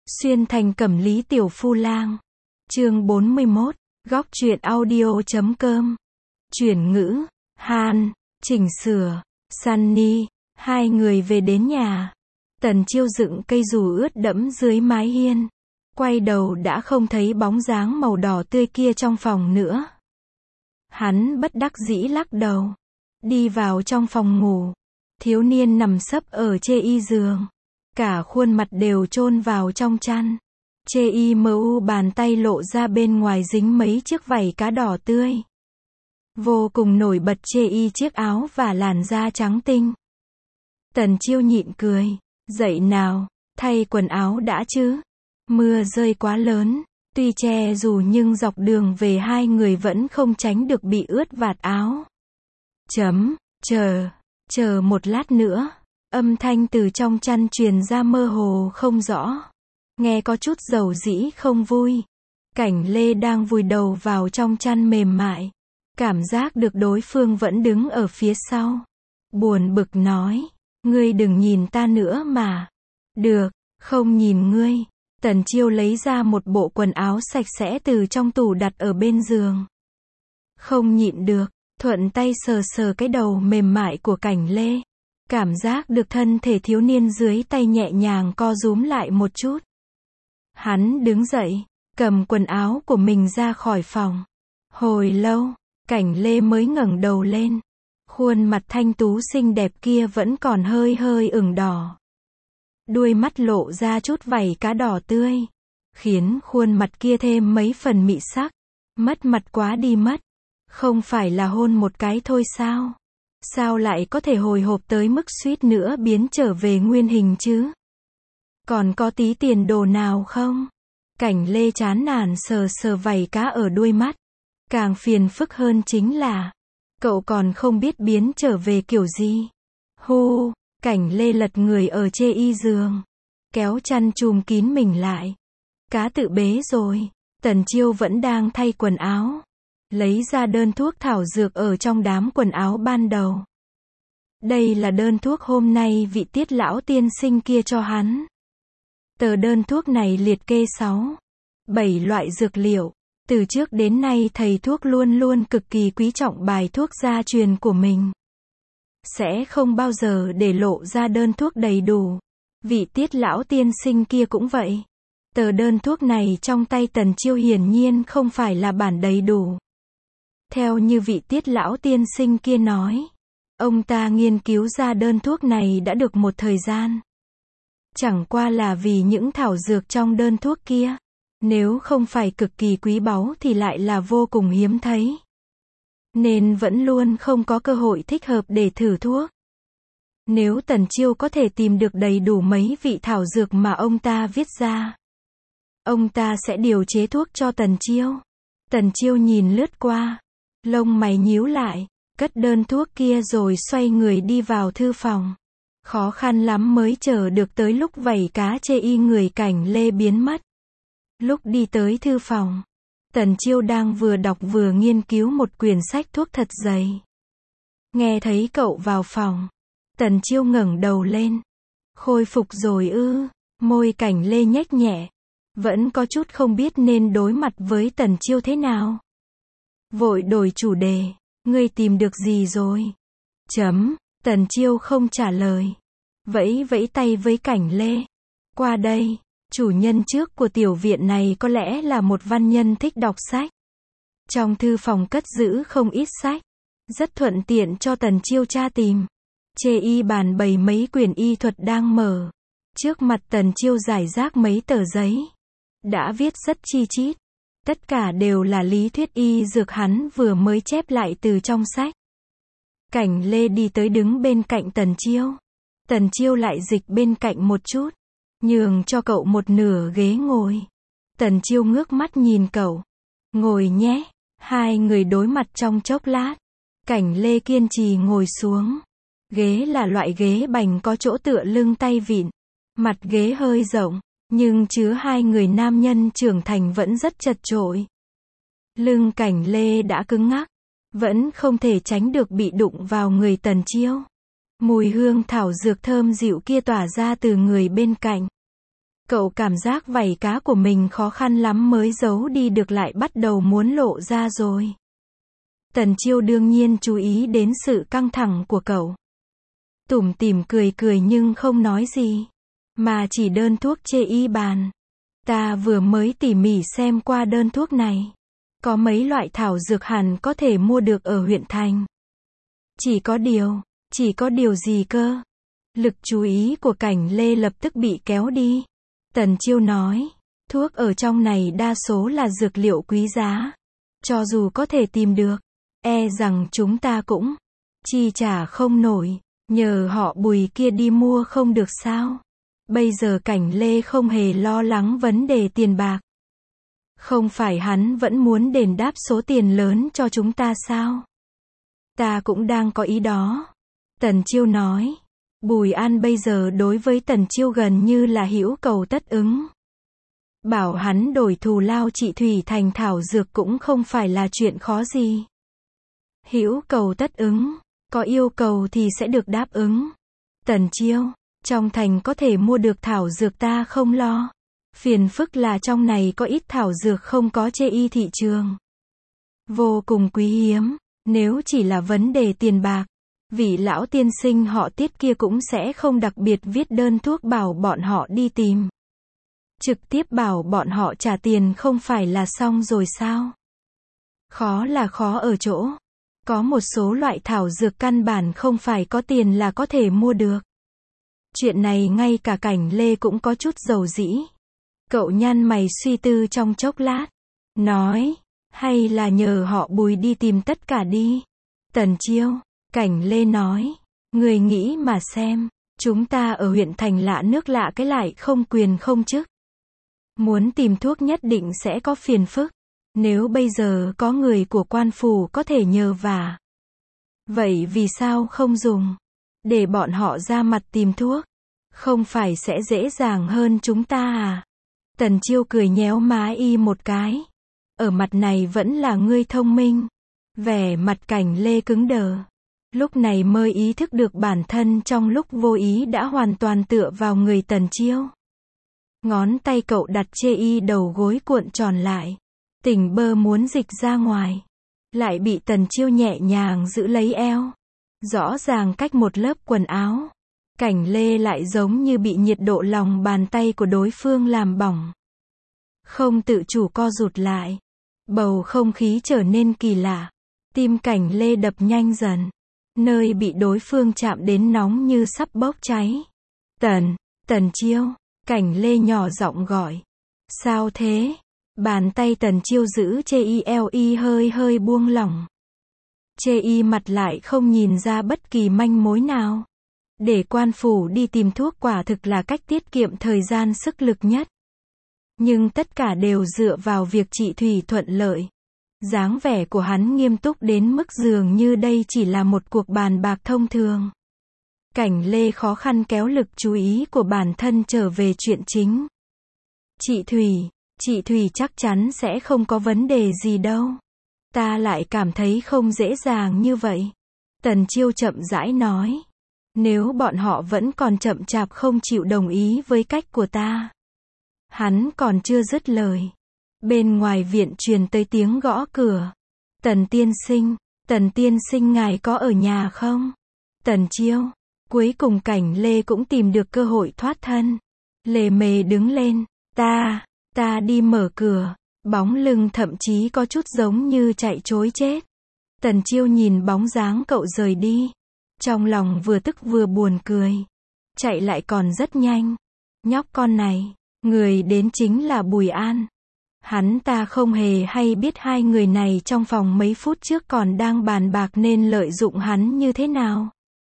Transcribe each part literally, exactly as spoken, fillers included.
Xuyên thành Cẩm Lý Tiểu Phu Lang. Chương bốn mươi mốt, góc truyện audio chấm com. Chuyển ngữ, Han, chỉnh sửa, Sunny, hai người về đến nhà. Tần Chiêu dựng cây dù ướt đẫm dưới mái hiên. Quay đầu đã không thấy bóng dáng màu đỏ tươi kia trong phòng nữa. Hắn bất đắc dĩ lắc đầu. Đi vào trong phòng ngủ. Thiếu niên nằm sấp ở chê y giường. Cả khuôn mặt đều chôn vào trong chăn. Chê y mờ u bàn tay lộ ra bên ngoài dính mấy chiếc vảy cá đỏ tươi. Vô cùng nổi bật chê y chiếc áo và làn da trắng tinh. Tần Chiêu nhịn cười. Dậy nào, thay quần áo đã chứ. Mưa rơi quá lớn. Tuy che dù nhưng dọc đường về hai người vẫn không tránh được bị ướt vạt áo. Chấm, chờ, chờ một lát nữa. Âm thanh từ trong chăn truyền ra mơ hồ không rõ. Nghe có chút dầu dĩ không vui. Cảnh Lê đang vùi đầu vào trong chăn mềm mại. Cảm giác được đối phương vẫn đứng ở phía sau. Buồn bực nói. Ngươi đừng nhìn ta nữa mà. Được, không nhìn ngươi. Tần Chiêu lấy ra một bộ quần áo sạch sẽ từ trong tủ đặt ở bên giường. Không nhịn được, thuận tay sờ sờ cái đầu mềm mại của Cảnh Lê. Cảm giác được thân thể thiếu niên dưới tay nhẹ nhàng co rúm lại một chút. Hắn đứng dậy, cầm quần áo của mình ra khỏi phòng. Hồi lâu, Cảnh Lê mới ngẩng đầu lên. Khuôn mặt thanh tú xinh đẹp kia vẫn còn hơi hơi ửng đỏ. Đuôi mắt lộ ra chút vảy cá đỏ tươi. Khiến khuôn mặt kia thêm mấy phần mị sắc. Mất mặt quá đi mất. Không phải là hôn một cái thôi sao? Sao lại có thể hồi hộp tới mức suýt nữa biến trở về nguyên hình chứ? Còn có tí tiền đồ nào không? Cảnh Lê chán nản sờ sờ vảy cá ở đuôi mắt. Càng phiền phức hơn chính là cậu còn không biết biến trở về kiểu gì. Hu, Cảnh Lê lật người ở chê y giường. Kéo chăn chùm kín mình lại. Cá tự bế rồi. Tần Chiêu vẫn đang thay quần áo. Lấy ra đơn thuốc thảo dược ở trong đám quần áo ban đầu. Đây là đơn thuốc hôm nay vị Tiết lão tiên sinh kia cho hắn. Tờ đơn thuốc này liệt kê sáu, bảy loại dược liệu. Từ trước đến nay thầy thuốc luôn luôn cực kỳ quý trọng bài thuốc gia truyền của mình. Sẽ không bao giờ để lộ ra đơn thuốc đầy đủ. Vị Tiết lão tiên sinh kia cũng vậy. Tờ đơn thuốc này trong tay Tần Chiêu hiển nhiên không phải là bản đầy đủ. Theo như vị Tiết lão tiên sinh kia nói, ông ta nghiên cứu ra đơn thuốc này đã được một thời gian. Chẳng qua là vì những thảo dược trong đơn thuốc kia, nếu không phải cực kỳ quý báu thì lại là vô cùng hiếm thấy. Nên vẫn luôn không có cơ hội thích hợp để thử thuốc. Nếu Tần Chiêu có thể tìm được đầy đủ mấy vị thảo dược mà ông ta viết ra, ông ta sẽ điều chế thuốc cho Tần Chiêu. Tần Chiêu nhìn lướt qua, lông mày nhíu lại, cất đơn thuốc kia rồi xoay người đi vào thư phòng. Khó khăn lắm mới chờ được tới lúc vảy cá chê y người Cảnh Lê biến mất. Lúc đi tới thư phòng, Tần Chiêu đang vừa đọc vừa nghiên cứu một quyển sách thuốc thật dày. Nghe thấy cậu vào phòng, Tần Chiêu ngẩng đầu lên. Khôi phục rồi ư? Môi Cảnh Lê nhếch nhẹ. Vẫn có chút không biết nên đối mặt với Tần Chiêu thế nào. Vội đổi chủ đề. Ngươi tìm được gì rồi? Chấm. Tần Chiêu không trả lời. Vẫy vẫy tay với Cảnh Lê. Qua đây. Chủ nhân trước của tiểu viện này có lẽ là một văn nhân thích đọc sách. Trong thư phòng cất giữ không ít sách. Rất thuận tiện cho Tần Chiêu tra tìm. Chê y bàn bày mấy quyển y thuật đang mở. Trước mặt Tần Chiêu rải rác mấy tờ giấy. Đã viết rất chi chít. Tất cả đều là lý thuyết y dược hắn vừa mới chép lại từ trong sách. Cảnh Lê đi tới đứng bên cạnh Tần Chiêu. Tần Chiêu lại dịch bên cạnh một chút. Nhường cho cậu một nửa ghế ngồi. Tần Chiêu ngước mắt nhìn cậu. Ngồi nhé. Hai người đối mặt trong chốc lát. Cảnh Lê kiên trì ngồi xuống. Ghế là loại ghế bành có chỗ tựa lưng tay vịn. Mặt ghế hơi rộng. Nhưng chứa hai người nam nhân trưởng thành vẫn rất chật chội. Lưng Cảnh Lê đã cứng ngắc. Vẫn không thể tránh được bị đụng vào người Tần Chiêu. Mùi hương thảo dược thơm dịu kia tỏa ra từ người bên cạnh. Cậu cảm giác vảy cá của mình khó khăn lắm mới giấu đi được lại bắt đầu muốn lộ ra rồi. Tần Chiêu đương nhiên chú ý đến sự căng thẳng của cậu. Tủm tỉm cười cười nhưng không nói gì. Mà chỉ đơn thuốc chê y bàn. Ta vừa mới tỉ mỉ xem qua đơn thuốc này. Có mấy loại thảo dược hẳn có thể mua được ở huyện thành. Chỉ có điều, chỉ có điều gì cơ? Lực chú ý của Cảnh Lê lập tức bị kéo đi. Tần Chiêu nói, thuốc ở trong này đa số là dược liệu quý giá. Cho dù có thể tìm được, e rằng chúng ta cũng chi trả không nổi. Nhờ họ Bùi kia đi mua không được sao? Bây giờ Cảnh Lê không hề lo lắng vấn đề tiền bạc. Không phải hắn vẫn muốn đền đáp số tiền lớn cho chúng ta sao? Ta cũng đang có ý đó. Tần Chiêu nói. Bùi An bây giờ đối với Tần Chiêu gần như là hữu cầu tất ứng. Bảo hắn đổi thù lao trị thủy thành thảo dược cũng không phải là chuyện khó gì. Hữu cầu tất ứng, có yêu cầu thì sẽ được đáp ứng. Tần Chiêu, trong thành có thể mua được thảo dược ta không lo. Phiền phức là trong này có ít thảo dược không có chê y thị trường. Vô cùng quý hiếm, nếu chỉ là vấn đề tiền bạc, vị lão tiên sinh họ Tiết kia cũng sẽ không đặc biệt viết đơn thuốc bảo bọn họ đi tìm. Trực tiếp bảo bọn họ trả tiền không phải là xong rồi sao? Khó là khó ở chỗ. Có một số loại thảo dược căn bản không phải có tiền là có thể mua được. Chuyện này ngay cả Cảnh Lê cũng có chút dầu dĩ. Cậu nhăn mày suy tư trong chốc lát. Nói, hay là nhờ họ Bùi đi tìm tất cả đi. Tần Chiêu, Cảnh Lê nói, người nghĩ mà xem, chúng ta ở huyện thành lạ nước lạ cái lại không quyền không chức. Muốn tìm thuốc nhất định sẽ có phiền phức. Nếu bây giờ có người của quan phủ có thể nhờ vả. Vậy vì sao không dùng? Để bọn họ ra mặt tìm thuốc. Không phải sẽ dễ dàng hơn chúng ta à? Tần Chiêu cười nhéo má y một cái. Ở mặt này vẫn là ngươi thông minh. Vẻ mặt Cảnh Lê cứng đờ. Lúc này mới ý thức được bản thân trong lúc vô ý đã hoàn toàn tựa vào người Tần Chiêu. Ngón tay cậu đặt chê y đầu gối cuộn tròn lại. Tỉnh bơ muốn dịch ra ngoài. Lại bị Tần Chiêu nhẹ nhàng giữ lấy eo. Rõ ràng cách một lớp quần áo. Cảnh Lê lại giống như bị nhiệt độ lòng bàn tay của đối phương làm bỏng. Không tự chủ co rụt lại. Bầu không khí trở nên kỳ lạ. Tim Cảnh Lê đập nhanh dần. Nơi bị đối phương chạm đến nóng như sắp bốc cháy. Tần, Tần Chiêu. Cảnh Lê nhỏ giọng gọi. Sao thế? Bàn tay Tần Chiêu giữ chê y eo y hơi hơi buông lỏng. Chê y mặt lại không nhìn ra bất kỳ manh mối nào. Để quan phủ đi tìm thuốc quả thực là cách tiết kiệm thời gian sức lực nhất. Nhưng tất cả đều dựa vào việc trị thủy thuận lợi. Dáng vẻ của hắn nghiêm túc đến mức dường như đây chỉ là một cuộc bàn bạc thông thường. Cảnh Lê khó khăn kéo lực chú ý của bản thân trở về chuyện chính. Chị Thủy, chị Thủy chắc chắn sẽ không có vấn đề gì đâu. Ta lại cảm thấy không dễ dàng như vậy. Tần Chiêu chậm rãi nói. Nếu bọn họ vẫn còn chậm chạp không chịu đồng ý với cách của ta. Hắn còn chưa dứt lời. Bên ngoài viện truyền tới tiếng gõ cửa. Tần tiên sinh, Tần tiên sinh ngài có ở nhà không? Tần Chiêu. Cuối cùng Cảnh Lê cũng tìm được cơ hội thoát thân. Lề mề đứng lên. Ta, ta đi mở cửa. Bóng lưng thậm chí có chút giống như chạy trối chết. Tần Chiêu nhìn bóng dáng cậu rời đi. Trong lòng vừa tức vừa buồn cười. Chạy lại còn rất nhanh. Nhóc con này, người đến chính là Bùi An. Hắn ta không hề hay biết hai người này trong vòng mấy phút trước còn đang bàn bạc nên lợi dụng hắn như thế nào.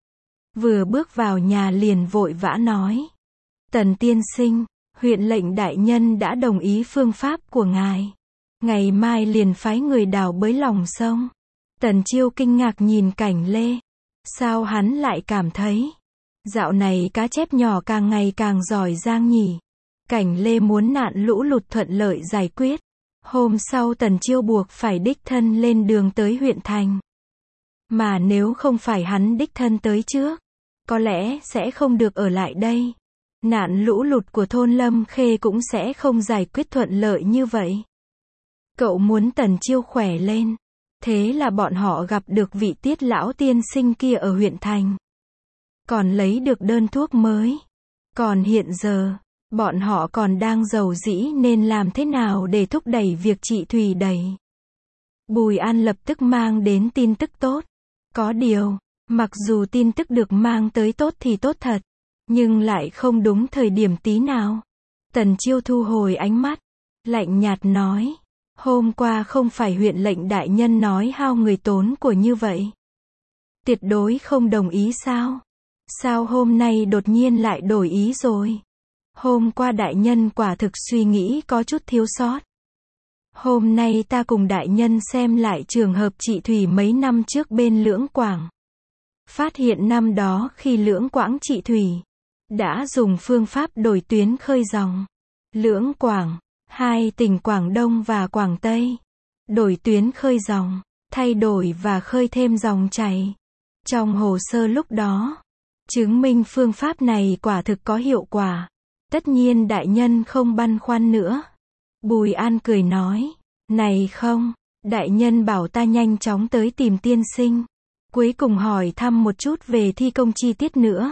Vừa bước vào nhà liền vội vã nói. Tần tiên sinh, huyện lệnh đại nhân đã đồng ý phương pháp của ngài. Ngày mai liền phái người đào bới lòng sông. Tần Chiêu kinh ngạc nhìn Cảnh Lê. Sao hắn lại cảm thấy dạo này cá chép nhỏ càng ngày càng giỏi giang nhỉ? Cảnh Lê muốn nạn lũ lụt thuận lợi giải quyết. Hôm sau Tần Chiêu buộc phải đích thân lên đường tới huyện thành. Mà nếu không phải hắn đích thân tới trước, có lẽ sẽ không được ở lại đây. nạn lũ lụt của thôn Lâm Khê cũng sẽ không giải quyết thuận lợi như vậy. Cậu muốn Tần Chiêu khỏe lên. Thế là bọn họ gặp được vị Tiết lão tiên sinh kia ở huyện thành. Còn lấy được đơn thuốc mới. Còn hiện giờ, bọn họ còn đang rầu rĩ nên làm thế nào để thúc đẩy việc trị thủy đẩy. Bùi An lập tức mang đến tin tức tốt. Có điều, mặc dù tin tức được mang tới tốt thì tốt thật, nhưng lại không đúng thời điểm tí nào. Tần Chiêu thu hồi ánh mắt, lạnh nhạt nói. Hôm qua không phải huyện lệnh đại nhân nói hao người tốn của như vậy. Tuyệt đối không đồng ý sao? Sao hôm nay đột nhiên lại đổi ý rồi? Hôm qua đại nhân quả thực suy nghĩ có chút thiếu sót. Hôm nay ta cùng đại nhân xem lại trường hợp trị thủy mấy năm trước bên Lưỡng Quảng. Phát hiện năm đó khi Lưỡng Quảng trị thủy, đã dùng phương pháp đổi tuyến khơi dòng. Lưỡng Quảng, hai tỉnh Quảng Đông và Quảng Tây. Đổi tuyến khơi dòng, thay đổi và khơi thêm dòng chảy. Trong hồ sơ lúc đó, chứng minh phương pháp này quả thực có hiệu quả. Tất nhiên đại nhân không băn khoăn nữa. Bùi An cười nói, này không, đại nhân bảo ta nhanh chóng tới tìm tiên sinh. Cuối cùng hỏi thăm một chút về thi công chi tiết nữa.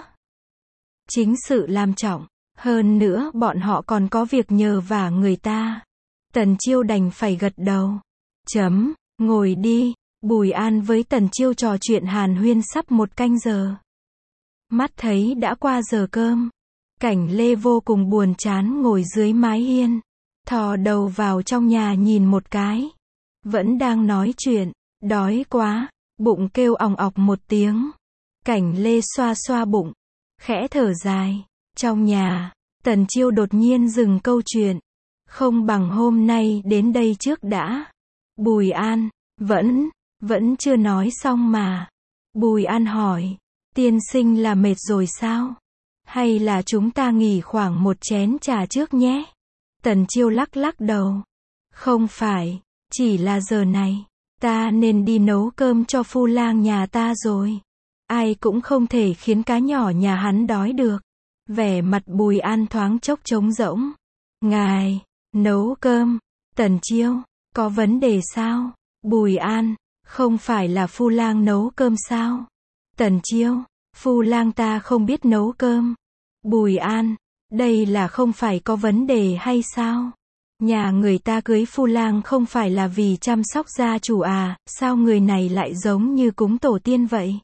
Chính sự làm trọng, hơn nữa bọn họ còn có việc nhờ vả người ta. Tần Chiêu đành phải gật đầu. Chấm, ngồi đi. Bùi An với Tần Chiêu trò chuyện hàn huyên sắp một canh giờ. Mắt thấy đã qua giờ cơm. Cảnh Lê vô cùng buồn chán ngồi dưới mái hiên. Thò đầu vào trong nhà nhìn một cái. Vẫn đang nói chuyện. Đói quá. Bụng kêu òng ọc một tiếng. Cảnh Lê xoa xoa bụng. Khẽ thở dài. Trong nhà, Tần Chiêu đột nhiên dừng câu chuyện. Không bằng hôm nay đến đây trước đã. Bùi An, vẫn, vẫn chưa nói xong mà. Bùi An hỏi, tiên sinh là mệt rồi sao? Hay là chúng ta nghỉ khoảng một chén trà trước nhé? Tần Chiêu lắc lắc đầu. Không phải, chỉ là giờ này, ta nên đi nấu cơm cho phu lang nhà ta rồi. Ai cũng không thể khiến cá nhỏ nhà hắn đói được. Vẻ mặt Bùi An thoáng chốc trống rỗng. Ngài, nấu cơm. Tần Chiêu, có vấn đề sao? Bùi An, không phải là phu lang nấu cơm sao? Tần Chiêu, phu lang ta không biết nấu cơm. Bùi An, đây là không phải có vấn đề hay sao? Nhà người ta cưới phu lang không phải là vì chăm sóc gia chủ à, sao người này lại giống như cúng tổ tiên vậy?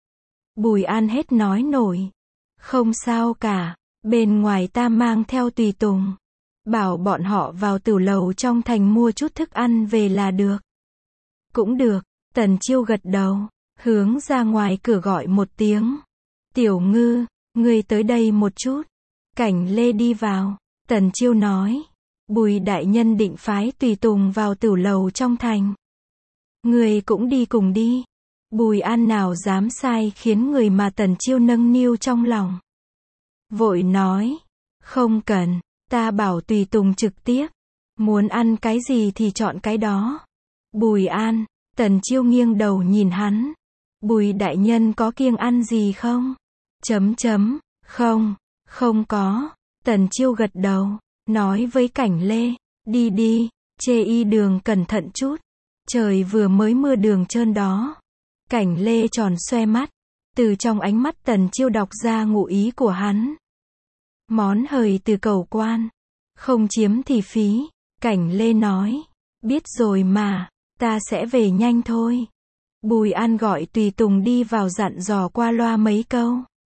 Bùi An hết nói nổi. Không sao cả, bên ngoài ta mang theo tùy tùng. Bảo bọn họ vào tửu lầu trong thành mua chút thức ăn về là được. Cũng được, Tần Chiêu gật đầu, hướng ra ngoài cửa gọi một tiếng. Tiểu Ngư, ngươi tới đây một chút. Cảnh Lê đi vào, Tần Chiêu nói. Bùi đại nhân định phái tùy tùng vào tửu lầu trong thành. Ngươi cũng đi cùng đi. Bùi An nào dám sai khiến người mà Tần Chiêu nâng niu trong lòng. Vội nói, không cần, ta bảo tùy tùng trực tiếp. Muốn ăn cái gì thì chọn cái đó. Bùi An, Tần Chiêu nghiêng đầu nhìn hắn. Bùi đại nhân có kiêng ăn gì không? Chấm chấm, không, không có. Tần Chiêu gật đầu, nói với Cảnh Lê, đi đi, chê y đường cẩn thận chút. Trời vừa mới mưa đường trơn đó. Cảnh Lê tròn xoe mắt. Từ trong ánh mắt Tần Chiêu đọc ra ngụ ý của hắn. Món hời từ cầu quan. Không chiếm thì phí. Cảnh Lê nói. Biết rồi mà, ta sẽ về nhanh thôi. Bùi An gọi tùy tùng đi vào dặn dò qua loa mấy câu.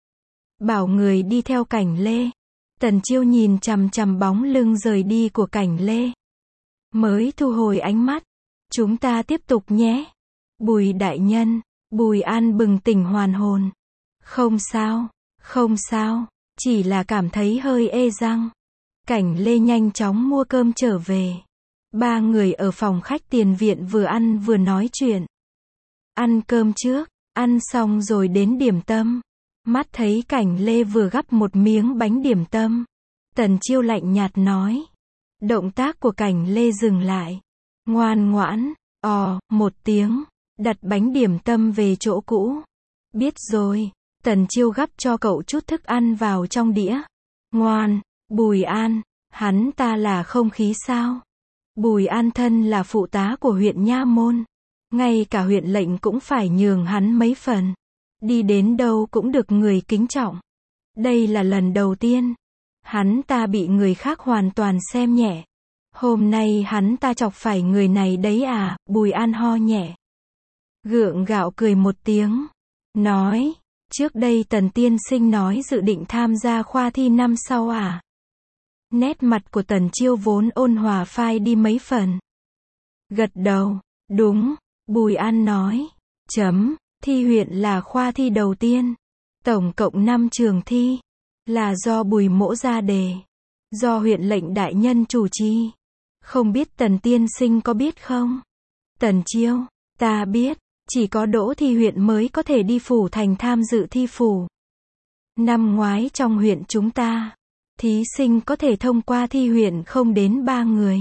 Bảo người đi theo Cảnh Lê. Tần Chiêu nhìn chằm chằm bóng lưng rời đi của Cảnh Lê. Mới thu hồi ánh mắt. Chúng ta tiếp tục nhé. Bùi đại nhân. Bùi An bừng tỉnh hoàn hồn. Không sao, không sao, chỉ là cảm thấy hơi ê răng. Cảnh Lê nhanh chóng mua cơm trở về. Ba người ở phòng khách tiền viện vừa ăn vừa nói chuyện. Ăn cơm trước, ăn xong rồi đến điểm tâm. Mắt thấy Cảnh Lê vừa gắp một miếng bánh điểm tâm. Tần Chiêu lạnh nhạt nói. Động tác của Cảnh Lê dừng lại. Ngoan ngoãn, ò, một tiếng. Đặt bánh điểm tâm về chỗ cũ. Biết rồi. Tần Chiêu gắp cho cậu chút thức ăn vào trong đĩa. Ngoan, Bùi An, hắn ta là không khí sao? Bùi An thân là phụ tá của huyện Nha Môn. Ngay cả huyện lệnh cũng phải nhường hắn mấy phần. Đi đến đâu cũng được người kính trọng. Đây là lần đầu tiên. Hắn ta bị người khác hoàn toàn xem nhẹ. Hôm nay hắn ta chọc phải người này đấy à, Bùi An ho nhẹ. Gượng gạo cười một tiếng. Nói, trước đây Tần tiên sinh nói dự định tham gia khoa thi năm sau à? Nét mặt của Tần Chiêu vốn ôn hòa phai đi mấy phần. Gật đầu, đúng, Bùi An nói. Chấm, thi huyện là khoa thi đầu tiên. Tổng cộng năm trường thi. Là do Bùi Mỗ ra đề. Do huyện lệnh đại nhân chủ trì. Không biết Tần tiên sinh có biết không? Tần Chiêu, ta biết, chỉ có đỗ thi huyện mới có thể đi phủ thành tham dự thi phủ. Năm ngoái trong huyện chúng ta, thí sinh có thể thông qua thi huyện không đến ba người.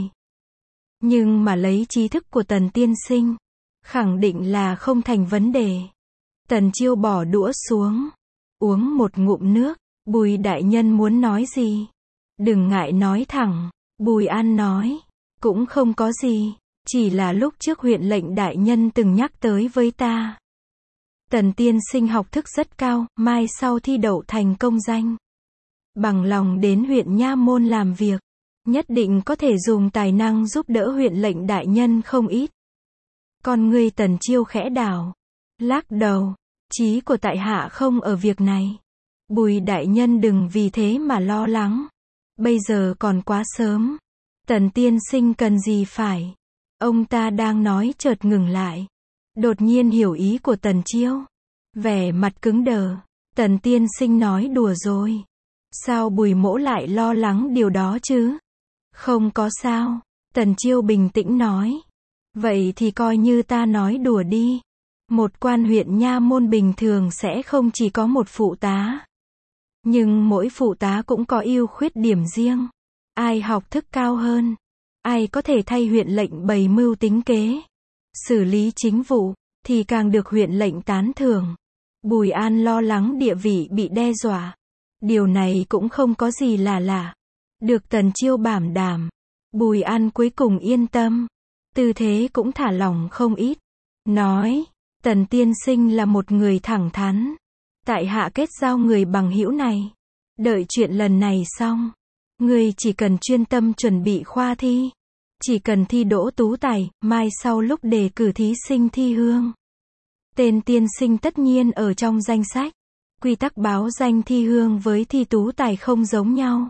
Nhưng mà lấy trí thức của Tần tiên sinh, khẳng định là không thành vấn đề. Tần Chiêu bỏ đũa xuống, uống một ngụm nước. Bùi đại nhân muốn nói gì? Đừng ngại nói thẳng. Bùi An nói, cũng không có gì, chỉ là lúc trước huyện lệnh đại nhân từng nhắc tới với ta. Tần tiên sinh học thức rất cao, mai sau thi đậu thành công danh. Bằng lòng đến huyện Nha Môn làm việc, nhất định có thể dùng tài năng giúp đỡ huyện lệnh đại nhân không ít. Con ngươi Tần Chiêu khẽ đảo, lắc đầu, trí của tại hạ không ở việc này. Bùi đại nhân đừng vì thế mà lo lắng. Bây giờ còn quá sớm. Tần tiên sinh cần gì phải? Ông ta đang nói chợt ngừng lại. Đột nhiên hiểu ý của Tần Chiêu. Vẻ mặt cứng đờ. Tần tiên sinh nói đùa rồi. Sao Bùi Mỗ lại lo lắng điều đó chứ? Không có sao. Tần Chiêu bình tĩnh nói. Vậy thì coi như ta nói đùa đi. Một quan huyện Nha Môn bình thường sẽ không chỉ có một phụ tá. Nhưng mỗi phụ tá cũng có ưu khuyết điểm riêng. Ai học thức cao hơn, ai có thể thay huyện lệnh bày mưu tính kế, xử lý chính vụ, thì càng được huyện lệnh tán thưởng. Bùi An lo lắng địa vị bị đe dọa. Điều này cũng không có gì là lạ. Được Tần Chiêu bảo đảm, Bùi An cuối cùng yên tâm. Tư thế cũng thả lỏng không ít. Nói, Tần tiên sinh là một người thẳng thắn. Tại hạ kết giao người bằng hữu này. Đợi chuyện lần này xong, người chỉ cần chuyên tâm chuẩn bị khoa thi. Chỉ cần thi đỗ tú tài, mai sau lúc đề cử thí sinh thi hương. Tên tiên sinh tất nhiên ở trong danh sách. Quy tắc báo danh thi hương với thi tú tài không giống nhau.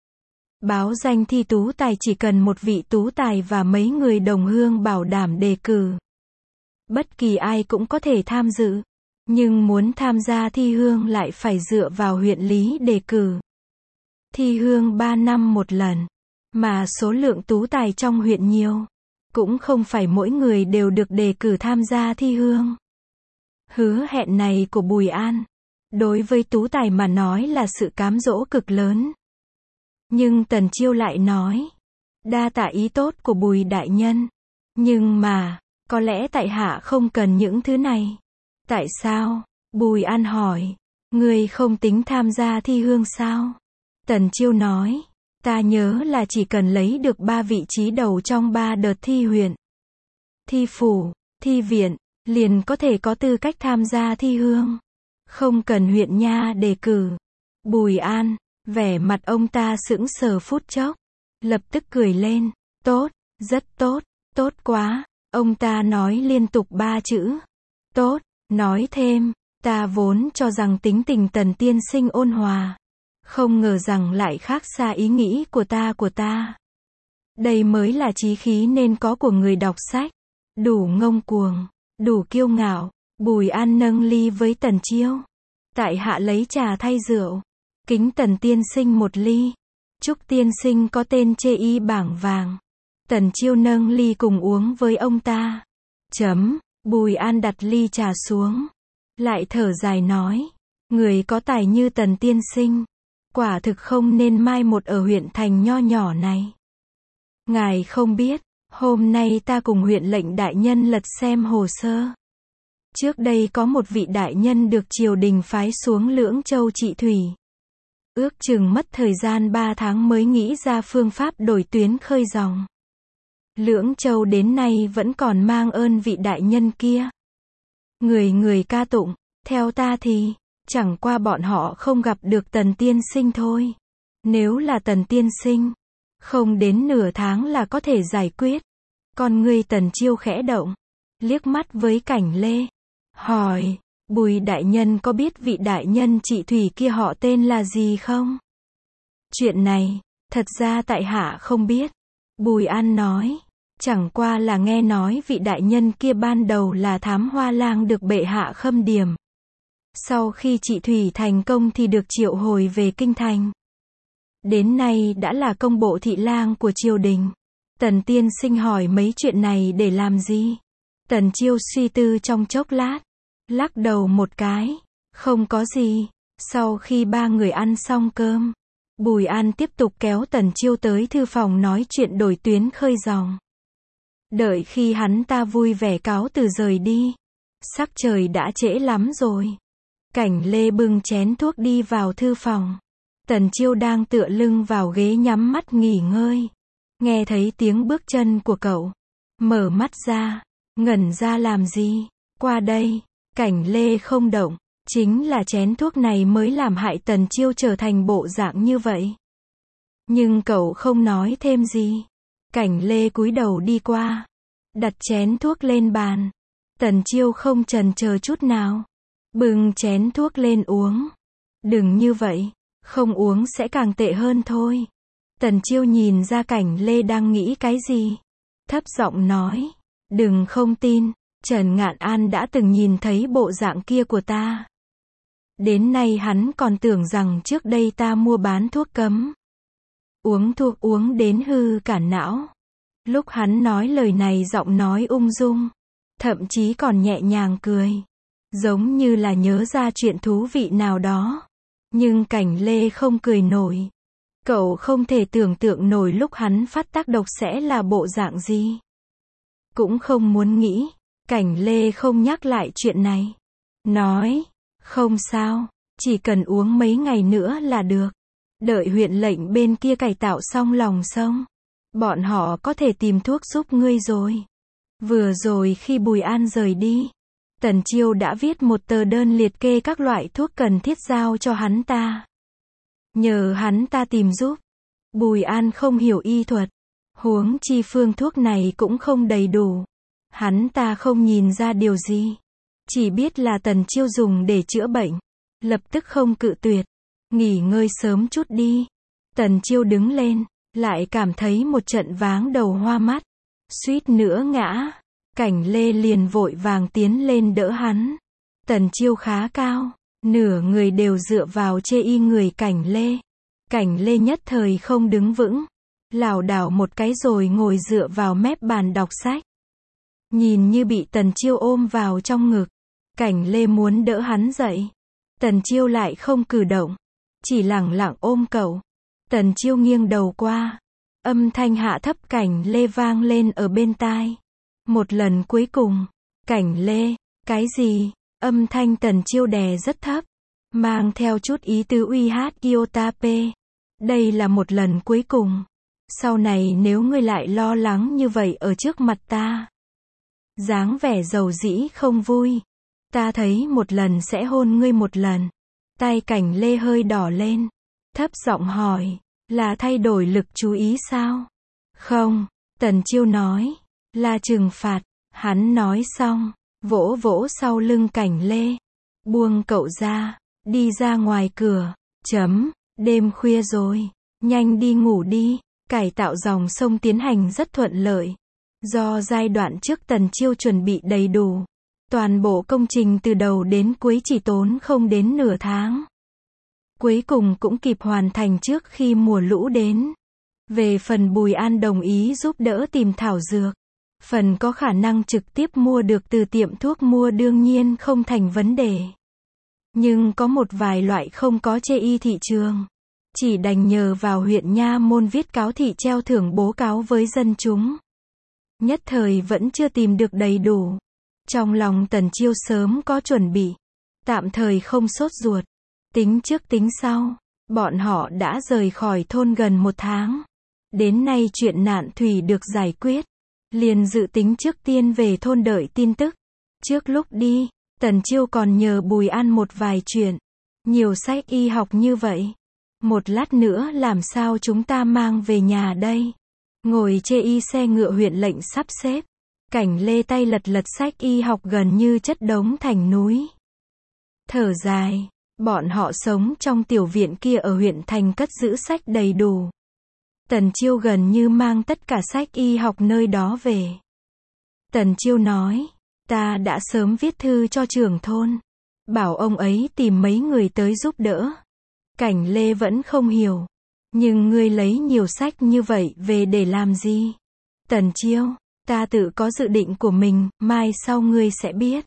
Báo danh thi tú tài chỉ cần một vị tú tài và mấy người đồng hương bảo đảm đề cử. Bất kỳ ai cũng có thể tham dự. Nhưng muốn tham gia thi hương lại phải dựa vào huyện lý đề cử. Thi hương ba năm một lần. Mà số lượng tú tài trong huyện nhiều. Cũng không phải mỗi người đều được đề cử tham gia thi hương. Hứa hẹn này của Bùi An, đối với tú tài mà nói là sự cám dỗ cực lớn. Nhưng Tần Chiêu lại nói, đa tạ ý tốt của Bùi đại nhân. Nhưng mà, có lẽ tại hạ không cần những thứ này. Tại sao? Bùi An hỏi. Ngươi không tính tham gia thi hương sao? Tần Chiêu nói. Ta nhớ là chỉ cần lấy được ba vị trí đầu trong ba đợt thi huyện, thi phủ, thi viện, liền có thể có tư cách tham gia thi hương. Không cần huyện nha đề cử. Bùi An, vẻ mặt ông ta sững sờ phút chốc. Lập tức cười lên. Tốt, rất tốt, tốt quá. Ông ta nói liên tục ba chữ. Tốt. Nói thêm, ta vốn cho rằng tính tình Tần tiên sinh ôn hòa. Không ngờ rằng lại khác xa ý nghĩ của ta của ta. Đây mới là chí khí nên có của người đọc sách. Đủ ngông cuồng, đủ kiêu ngạo. Bùi An nâng ly với Tần Chiêu. Tại hạ lấy trà thay rượu. Kính Tần tiên sinh một ly. Chúc tiên sinh có tên chê y bảng vàng. Tần Chiêu nâng ly cùng uống với ông ta. Chấm. Bùi An đặt ly trà xuống. Lại thở dài nói. Người có tài như Tần tiên sinh. Quả thực không nên mai một ở huyện thành nho nhỏ này. Ngài không biết, hôm nay ta cùng huyện lệnh đại nhân lật xem hồ sơ. Trước đây có một vị đại nhân được triều đình phái xuống Lưỡng Châu trị thủy. Ước chừng mất thời gian ba tháng mới nghĩ ra phương pháp đổi tuyến khơi dòng. Lưỡng Châu đến nay vẫn còn mang ơn vị đại nhân kia. Người người ca tụng, theo ta thì, chẳng qua bọn họ không gặp được Tần tiên sinh thôi. Nếu là Tần tiên sinh, không đến nửa tháng là có thể giải quyết. Con ngươi Tần Chiêu khẽ động, liếc mắt với Cảnh Lê, hỏi, Bùi đại nhân có biết vị đại nhân chị Thủy kia họ tên là gì không? Chuyện này, thật ra tại hạ không biết. Bùi An nói, chẳng qua là nghe nói vị đại nhân kia ban đầu là thám hoa lang được bệ hạ khâm điểm. Sau khi chị Thủy thành công thì được triệu hồi về kinh thành. Đến nay đã là công bộ thị lang của triều đình. Tần tiên sinh hỏi mấy chuyện này để làm gì? Tần Chiêu suy tư trong chốc lát, lắc đầu một cái, không có gì. Sau khi ba người ăn xong cơm, Bùi An tiếp tục kéo Tần Chiêu tới thư phòng nói chuyện đổi tuyến khơi dòng. Đợi khi hắn ta vui vẻ cáo từ rời đi, sắc trời đã trễ lắm rồi. Cảnh Lê bưng chén thuốc đi vào thư phòng. Tần Chiêu đang tựa lưng vào ghế nhắm mắt nghỉ ngơi. Nghe thấy tiếng bước chân của cậu. Mở mắt ra, ngẩn ra làm gì? Qua đây. Cảnh Lê không động. Chính là chén thuốc này mới làm hại Tần Chiêu trở thành bộ dạng như vậy. Nhưng cậu không nói thêm gì. Cảnh Lê cúi đầu đi qua, đặt chén thuốc lên bàn. Tần Chiêu không chần chờ chút nào, bưng chén thuốc lên uống. Đừng như vậy, không uống sẽ càng tệ hơn thôi. Tần Chiêu nhìn ra Cảnh Lê đang nghĩ cái gì, thấp giọng nói, đừng không tin, Trần Ngạn An đã từng nhìn thấy bộ dạng kia của ta. Đến nay hắn còn tưởng rằng trước đây ta mua bán thuốc cấm. Uống thuốc uống đến hư cả não. Lúc hắn nói lời này giọng nói ung dung, thậm chí còn nhẹ nhàng cười, giống như là nhớ ra chuyện thú vị nào đó. Nhưng Cảnh Lê không cười nổi. Cậu không thể tưởng tượng nổi lúc hắn phát tác độc sẽ là bộ dạng gì. Cũng không muốn nghĩ. Cảnh Lê không nhắc lại chuyện này. Nói, không sao, chỉ cần uống mấy ngày nữa là được. Đợi huyện lệnh bên kia cải tạo xong lòng sông, bọn họ có thể tìm thuốc giúp ngươi rồi. Vừa rồi khi Bùi An rời đi, Tần Chiêu đã viết một tờ đơn liệt kê các loại thuốc cần thiết giao cho hắn ta. Nhờ hắn ta tìm giúp. Bùi An không hiểu y thuật, huống chi phương thuốc này cũng không đầy đủ. Hắn ta không nhìn ra điều gì, chỉ biết là Tần Chiêu dùng để chữa bệnh. Lập tức không cự tuyệt. Nghỉ ngơi sớm chút đi. Tần Chiêu đứng lên, lại cảm thấy một trận váng đầu hoa mắt, suýt nữa ngã. Cảnh Lê liền vội vàng tiến lên đỡ hắn. Tần Chiêu khá cao, nửa người đều dựa vào chê y người Cảnh Lê. Cảnh Lê nhất thời không đứng vững, lảo đảo một cái rồi ngồi dựa vào mép bàn đọc sách. Nhìn như bị Tần Chiêu ôm vào trong ngực. Cảnh Lê muốn đỡ hắn dậy. Tần Chiêu lại không cử động, chỉ lẳng lặng ôm cậu. Tần Chiêu nghiêng đầu qua, âm thanh hạ thấp Cảnh Lê vang lên ở bên tai. Một lần cuối cùng. Cảnh Lê, cái gì? Âm thanh Tần Chiêu đè rất thấp, mang theo chút ý tứ uy hát Iotape. Đây là một lần cuối cùng. Sau này nếu ngươi lại lo lắng như vậy ở trước mặt ta, dáng vẻ dầu dĩ không vui, ta thấy một lần sẽ hôn ngươi một lần. Tai Cảnh Lê hơi đỏ lên, thấp giọng hỏi, là thay đổi lực chú ý sao? Không, Tần Chiêu nói, là trừng phạt. Hắn nói xong, vỗ vỗ sau lưng Cảnh Lê, buông cậu ra, đi ra ngoài cửa. Chấm, đêm khuya rồi, nhanh đi ngủ đi. Cải tạo dòng sông tiến hành rất thuận lợi. Do giai đoạn trước Tần Chiêu chuẩn bị đầy đủ, toàn bộ công trình từ đầu đến cuối chỉ tốn không đến nửa tháng. Cuối cùng cũng kịp hoàn thành trước khi mùa lũ đến. Về phần Bùi An đồng ý giúp đỡ tìm thảo dược, phần có khả năng trực tiếp mua được từ tiệm thuốc mua đương nhiên không thành vấn đề. Nhưng có một vài loại không có chê y thị trường, chỉ đành nhờ vào huyện Nha Môn viết cáo thị treo thưởng bố cáo với dân chúng. Nhất thời vẫn chưa tìm được đầy đủ. Trong lòng Tần Chiêu sớm có chuẩn bị, tạm thời không sốt ruột, tính trước tính sau. Bọn họ đã rời khỏi thôn gần một tháng. Đến nay chuyện nạn thủy được giải quyết. Liền dự tính trước tiên về thôn đợi tin tức. Trước lúc đi, Tần Chiêu còn nhờ Bùi An một vài chuyện. Nhiều sách y học như vậy. Một lát nữa làm sao chúng ta mang về nhà đây? Ngồi chê y xe ngựa huyện lệnh sắp xếp. Cảnh Lê tay lật lật sách y học gần như chất đống thành núi. Thở dài, bọn họ sống trong tiểu viện kia ở huyện thành cất giữ sách đầy đủ. Tần Chiêu gần như mang tất cả sách y học nơi đó về. Tần Chiêu nói, ta đã sớm viết thư cho trưởng thôn. Bảo ông ấy tìm mấy người tới giúp đỡ. Cảnh Lê vẫn không hiểu. Nhưng ngươi lấy nhiều sách như vậy về để làm gì? Tần Chiêu, ta tự có dự định của mình, mai sau ngươi sẽ biết.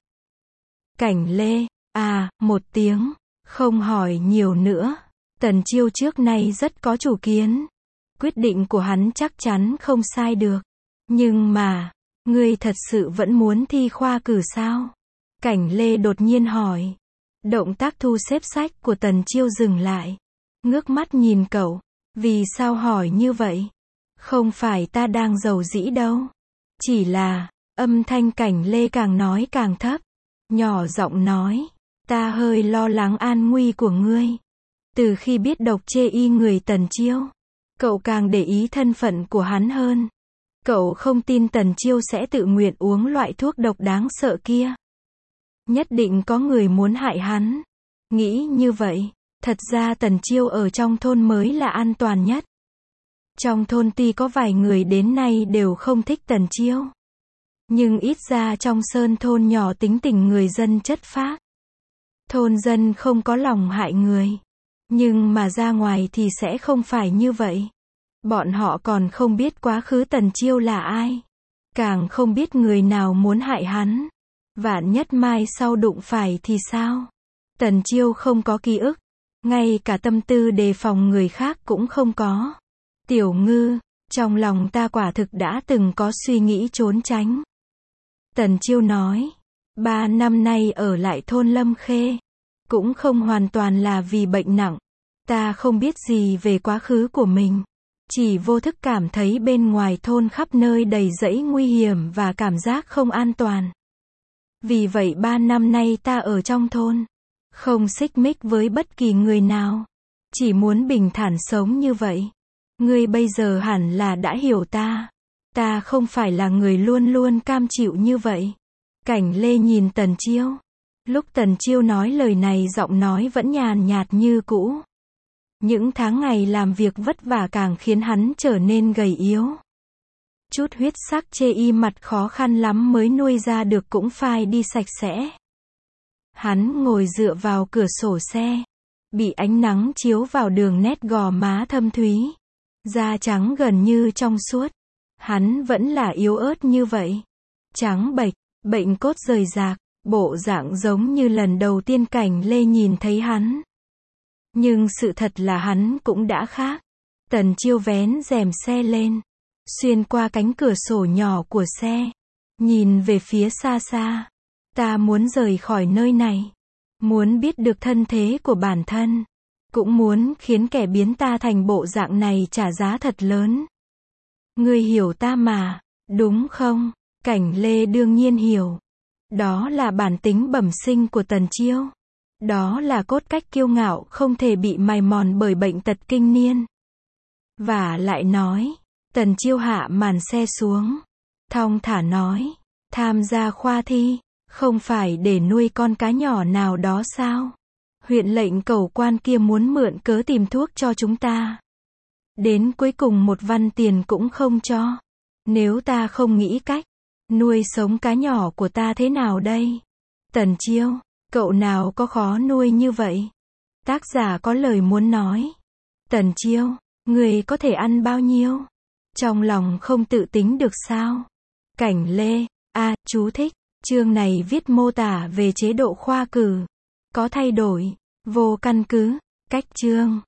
Cảnh Lê, à, một tiếng, không hỏi nhiều nữa. Tần Chiêu trước nay rất có chủ kiến. Quyết định của hắn chắc chắn không sai được. Nhưng mà, ngươi thật sự vẫn muốn thi khoa cử sao? Cảnh Lê đột nhiên hỏi. Động tác thu xếp sách của Tần Chiêu dừng lại. Ngước mắt nhìn cậu. Vì sao hỏi như vậy? Không phải ta đang giàu dĩ đâu. Chỉ là, âm thanh Cảnh Lê càng nói càng thấp. Nhỏ giọng nói, ta hơi lo lắng an nguy của ngươi. Từ khi biết độc chê y người Tần Chiêu, cậu càng để ý thân phận của hắn hơn. Cậu không tin Tần Chiêu sẽ tự nguyện uống loại thuốc độc đáng sợ kia. Nhất định có người muốn hại hắn. Nghĩ như vậy, thật ra Tần Chiêu ở trong thôn mới là an toàn nhất. Trong thôn tuy có vài người đến nay đều không thích Tần Chiêu. Nhưng ít ra trong sơn thôn nhỏ tính tình người dân chất phác. Thôn dân không có lòng hại người. Nhưng mà ra ngoài thì sẽ không phải như vậy. Bọn họ còn không biết quá khứ Tần Chiêu là ai. Càng không biết người nào muốn hại hắn. Vạn nhất mai sau đụng phải thì sao? Tần Chiêu không có ký ức. Ngay cả tâm tư đề phòng người khác cũng không có. Tiểu Ngư, trong lòng ta quả thực đã từng có suy nghĩ trốn tránh. Tần Chiêu nói, ba năm nay ở lại thôn Lâm Khê, cũng không hoàn toàn là vì bệnh nặng. Ta không biết gì về quá khứ của mình. Chỉ vô thức cảm thấy bên ngoài thôn khắp nơi đầy rẫy nguy hiểm và cảm giác không an toàn. Vì vậy ba năm nay ta ở trong thôn. Không xích mích với bất kỳ người nào. Chỉ muốn bình thản sống như vậy. Ngươi bây giờ hẳn là đã hiểu ta. Ta không phải là người luôn luôn cam chịu như vậy. Cảnh Lê nhìn Tần Chiêu. Lúc Tần Chiêu nói lời này giọng nói vẫn nhàn nhạt như cũ. Những tháng ngày làm việc vất vả càng khiến hắn trở nên gầy yếu. Chút huyết sắc chê y mặt khó khăn lắm mới nuôi ra được cũng phai đi sạch sẽ. Hắn ngồi dựa vào cửa sổ xe. Bị ánh nắng chiếu vào đường nét gò má thâm thúy. Da trắng gần như trong suốt. Hắn vẫn là yếu ớt như vậy. Trắng bệch, bệnh cốt rời rạc, bộ dạng giống như lần đầu tiên Cảnh Lê nhìn thấy hắn. Nhưng sự thật là hắn cũng đã khác. Tần Chiêu vén rèm xe lên. Xuyên qua cánh cửa sổ nhỏ của xe. Nhìn về phía xa xa. Ta muốn rời khỏi nơi này. Muốn biết được thân thế của bản thân. Cũng muốn khiến kẻ biến ta thành bộ dạng này trả giá thật lớn. Ngươi hiểu ta mà, đúng không? Cảnh Lê đương nhiên hiểu. Đó là bản tính bẩm sinh của Tần Chiêu. Đó là cốt cách kiêu ngạo không thể bị mài mòn bởi bệnh tật kinh niên. Và lại nói, Tần Chiêu hạ màn xe xuống. Thong thả nói, tham gia khoa thi, không phải để nuôi con cá nhỏ nào đó sao? Huyện lệnh cầu quan kia muốn mượn cớ tìm thuốc cho chúng ta. Đến cuối cùng một văn tiền cũng không cho. Nếu ta không nghĩ cách nuôi sống cá nhỏ của ta thế nào đây? Tần Chiêu, cậu nào có khó nuôi như vậy? Tác giả có lời muốn nói. Tần Chiêu, người có thể ăn bao nhiêu? Trong lòng không tự tính được sao? Cảnh Lê, a, à, chú thích. Chương này viết mô tả về chế độ khoa cử. Có thay đổi, vô căn cứ. Cách chương.